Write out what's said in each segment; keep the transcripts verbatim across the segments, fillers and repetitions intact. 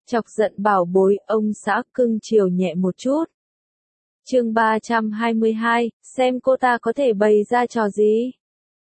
Chọc giận bảo bối, ông xã cưng chiều nhẹ một chút. Chương ba trăm hai mươi hai, xem cô ta có thể bày ra trò gì.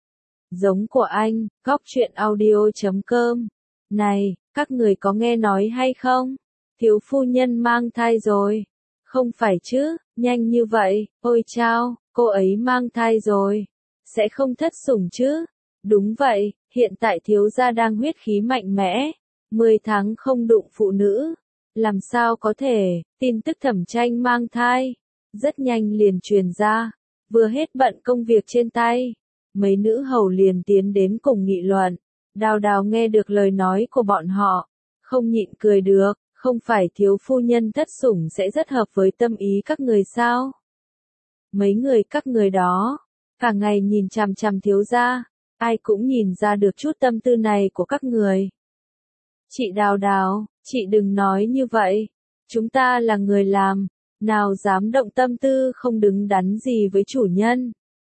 Giống của anh, góc truyện audio chấm com. Này, các người có nghe nói hay không? Thiếu phu nhân mang thai rồi. Không phải chứ, nhanh như vậy, ôi chao, cô ấy mang thai rồi. Sẽ không thất sủng chứ? Đúng vậy, hiện tại thiếu gia đang huyết khí mạnh mẽ. mười tháng không đụng phụ nữ. Làm sao có thể, tin tức Thẩm Tranh mang thai. Rất nhanh liền truyền ra. Vừa hết bận công việc trên tay. Mấy nữ hầu liền tiến đến cùng nghị luận. Đào Đào nghe được lời nói của bọn họ. Không nhịn cười được, không phải thiếu phu nhân thất sủng sẽ rất hợp với tâm ý các người sao? Mấy người các người đó, cả ngày nhìn chằm chằm thiếu gia, ai cũng nhìn ra được chút tâm tư này của các người. Chị Đào Đào, chị đừng nói như vậy, chúng ta là người làm, nào dám động tâm tư không đứng đắn gì với chủ nhân.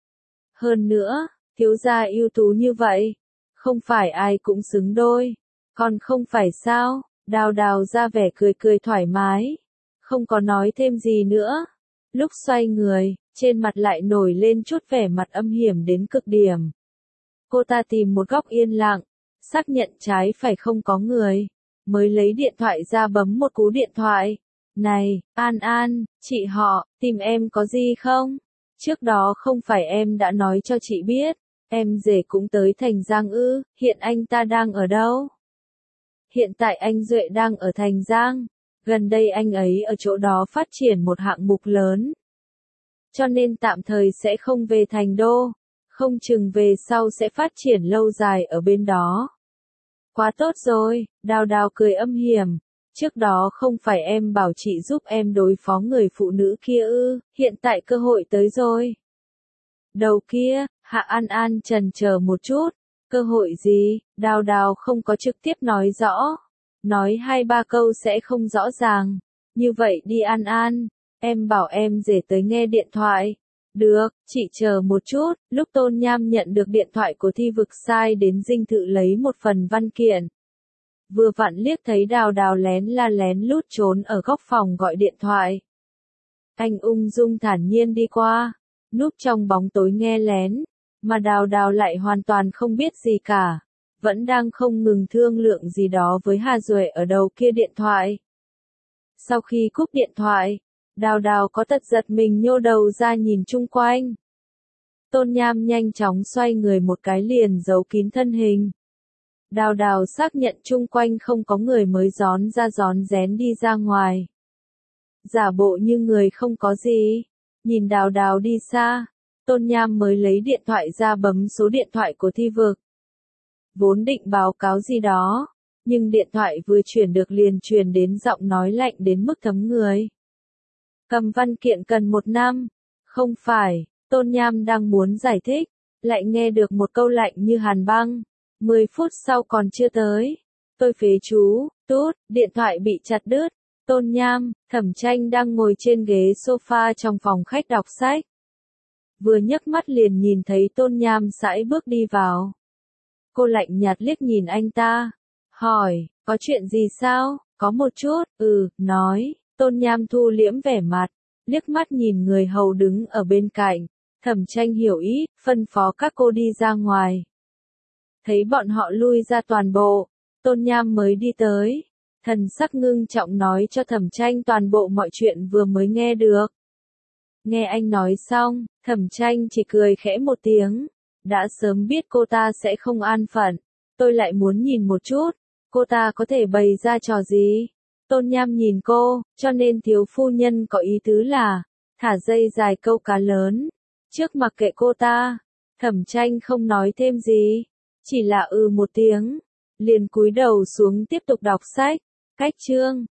Hơn nữa, thiếu gia ưu tú như vậy, không phải ai cũng xứng đôi, còn không phải sao? Đào Đào ra vẻ cười cười thoải mái, không có nói thêm gì nữa. Lúc xoay người, trên mặt lại nổi lên chút vẻ mặt âm hiểm đến cực điểm. Cô ta tìm một góc yên lặng, xác nhận trái phải không có người, mới lấy điện thoại ra bấm một cú điện thoại. Này, An An, chị họ, tìm em có gì không? Trước đó không phải em đã nói cho chị biết, em rể cũng tới Thành Giang ư, hiện anh ta đang ở đâu? Hiện tại anh Duệ đang ở Thành Giang, gần đây anh ấy ở chỗ đó phát triển một hạng mục lớn. Cho nên tạm thời sẽ không về Thành Đô, không chừng về sau sẽ phát triển lâu dài ở bên đó. Quá tốt rồi, Đào Đào cười âm hiểm, trước đó không phải em bảo chị giúp em đối phó người phụ nữ kia ư, hiện tại cơ hội tới rồi. Đầu kia, Hạ An An chần chờ một chút. Cơ hội gì? Đào Đào không có trực tiếp nói rõ. Nói hai ba câu sẽ không rõ ràng. Như vậy đi An An, em bảo em rể tới nghe điện thoại. Được, chị chờ một chút. Lúc Tôn Nham nhận được điện thoại của Thi Vực sai đến dinh thự lấy một phần văn kiện. Vừa vặn liếc thấy Đào Đào lén la lén lút trốn ở góc phòng gọi điện thoại. Anh ung dung thản nhiên đi qua, núp trong bóng tối nghe lén. Mà Đào Đào lại hoàn toàn không biết gì cả, vẫn đang không ngừng thương lượng gì đó với Hà Duệ ở đầu kia điện thoại. Sau khi cúp điện thoại, Đào Đào có tật giật mình nhô đầu ra nhìn chung quanh. Tôn Nham nhanh chóng xoay người một cái liền giấu kín thân hình. Đào Đào xác nhận chung quanh không có người mới gión ra gión rén đi ra ngoài. Giả bộ như người không có gì, nhìn Đào Đào đi xa. Tôn Nham mới lấy điện thoại ra bấm số điện thoại của Thi Vực. Vốn định báo cáo gì đó, nhưng điện thoại vừa chuyển được liền truyền đến giọng nói lạnh đến mức thấm người. Cầm văn kiện cần một năm. Không phải, Tôn Nham đang muốn giải thích, lại nghe được một câu lạnh như hàn băng. Mười phút sau còn chưa tới. Tôi phế chú, tút, điện thoại bị chặt đứt. Tôn Nham, Thẩm Tranh đang ngồi trên ghế sofa trong phòng khách đọc sách. Vừa nhấc mắt liền nhìn thấy Tôn Nham sải bước đi vào. Cô lạnh nhạt liếc nhìn anh ta, hỏi, có chuyện gì sao? Có một chút, ừ, nói. Tôn Nham thu liễm vẻ mặt, liếc mắt nhìn người hầu đứng ở bên cạnh. Thẩm Tranh hiểu ý, phân phó các cô đi ra ngoài. Thấy bọn họ lui ra toàn bộ, Tôn Nham mới đi tới. Thần sắc ngưng trọng nói cho Thẩm Tranh toàn bộ mọi chuyện vừa mới nghe được. Nghe anh nói xong, Thẩm Tranh chỉ cười khẽ một tiếng. Đã sớm biết cô ta sẽ không an phận. Tôi lại muốn nhìn một chút, cô ta có thể bày ra trò gì. Tôn Nham nhìn cô, cho nên thiếu phu nhân có ý tứ là, thả dây dài câu cá lớn. Trước mặc kệ cô ta, Thẩm Tranh không nói thêm gì. Chỉ là ừ một tiếng, liền cúi đầu xuống tiếp tục đọc sách. Cách chương.